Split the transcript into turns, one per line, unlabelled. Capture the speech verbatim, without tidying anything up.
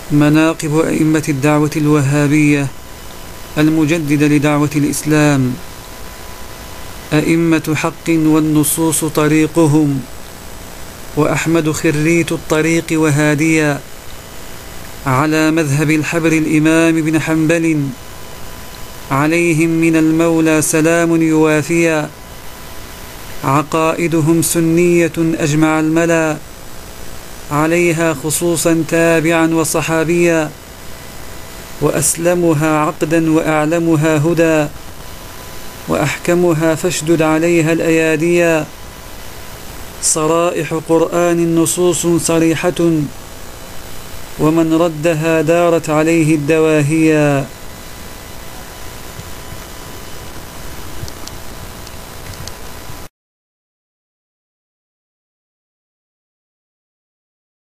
مناقب أئمة الدعوة الوهابية المجددة لدعوة الإسلام. أئمة حق والنصوص طريقهم، وأحمد خريت الطريق وهاديا، على مذهب الحبر الإمام بن حنبل، عليهم من المولى سلام يوافيا. عقائدهم سنية أجمع الملا، عليها خصوصا تابعا وصحابيا، وأسلمها عقدا وأعلمها هدى، وأحكمها فاشدد عليها الأياديا. صرائح قرآن نصوص صريحة، ومن ردها دارت عليه الدواهيا.